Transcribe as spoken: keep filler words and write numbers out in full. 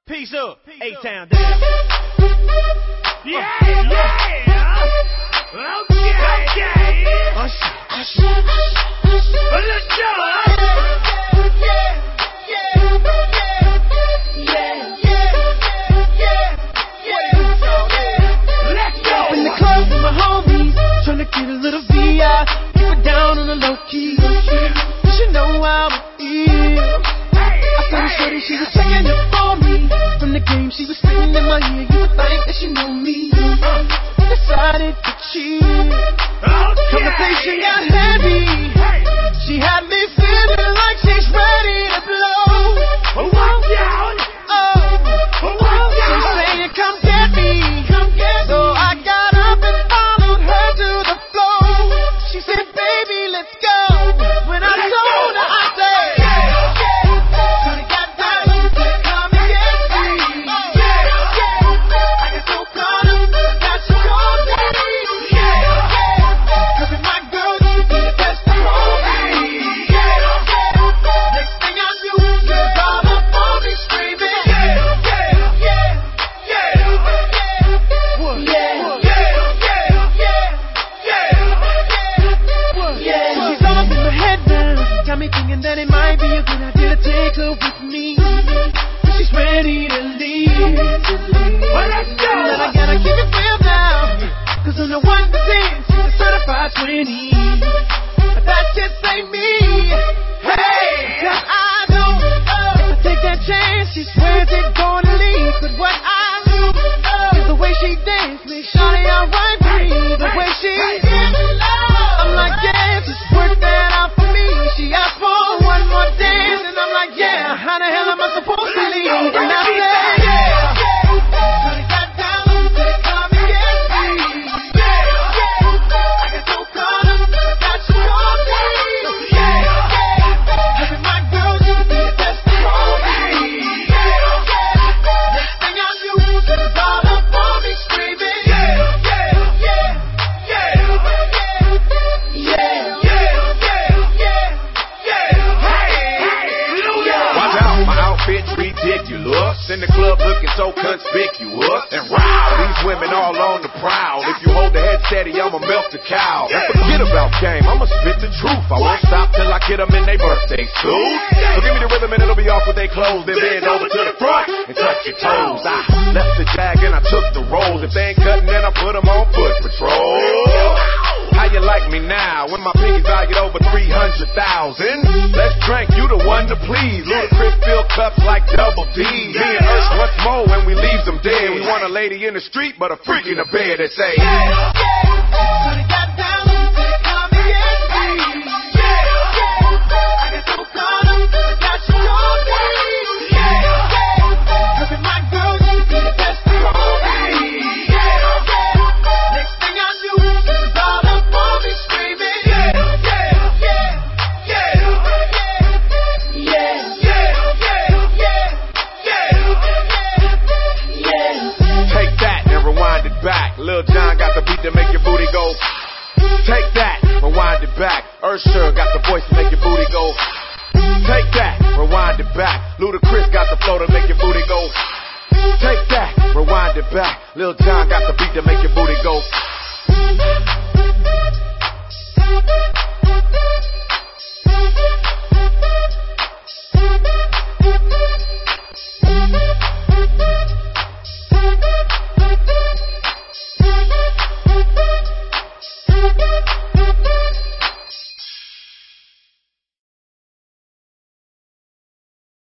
Peace up, A-Town down. Yeah, yeah. Okay, okay. Usher, usher. Well, let's go. Yeah, yeah, yeah, yeah, yeah, yeah. Let's go. Up in the club with my homies, tryna get a little V I. Keep it down on the low key. You should know how I feel. I saw her shorty, she was checking up on me. From the game, she was sitting in my ear. You would think that she knew me. Decided to cheat. Conversation got heavy. She had me feeling like she's ready to blow. Walk down. Oh, Walk she's down. saying, come get me. Come get so I got up and followed her to the floor. She said, baby, let's go. When I told her, I said, shorty got down, come and get me. I got so caught up that she called me. Cause with my girl, you be the best of all me. Next thing I knew, she was all up on me screaming. She's all up in my head now. Got me thinking that it might be a good idea to take her with me. She's ready to leave. Well, let's go. But I gotta keep it real now. Cause on the one to ten, she's a certified twenty. But that just ain't me. Hey, cause I know if I take that chance, she swears it's gonna leave. But what I know is the way she dance makes shawty alright with me. The way she I'm like, yeah, just work that out for me. She asked for one more dance, and I'm like, yeah, how the hell am I supposed to leave? And I said, yeah, shorty got down, said come and get me. I got so caught up that she called me. Cause with my girl, you be the best of all me. Next thing I knew, she was all up on me screaming. Yeah, yeah, yeah, yeah, yeah, Watch out, my outfit's ridiculous. In the club looking so conspicuous. And wow, these women all on the prowl. If you hold the head steady, I'ma melt the cow. And forget about game, I'ma spit the truth. I won't stop till I get them in their birthday suit. So give me the rhythm and it'll be off with they clothes. Then bend over to the front and touch your toes. I left the jag and I took the rolls. If they ain't cutting, then I put them on foot patrol. How you like me now when my pinky's valued over three hundred thousand? Let's drink, you the one to please. Ludacris fill cups like double D. Me and Ursh once more when we leaves them dead. We want a lady in the street, but a freak in the bed that say, shorty got down, said come and get me. I got so caught up that she called me. Cause with my girl, you be the best of all me. Next thing I knew, she was all up on me screaming. Yeah, yeah, yeah, yeah, yeah. take that and rewind it back. Lil Jon got the beat to make your booty go. Take that, rewind it back. Usher got the voice to make your booty go. Take that, rewind it back. Ludacris got the flow to make your booty go. Take that, rewind it back. Lil Jon got the beat to make your booty go.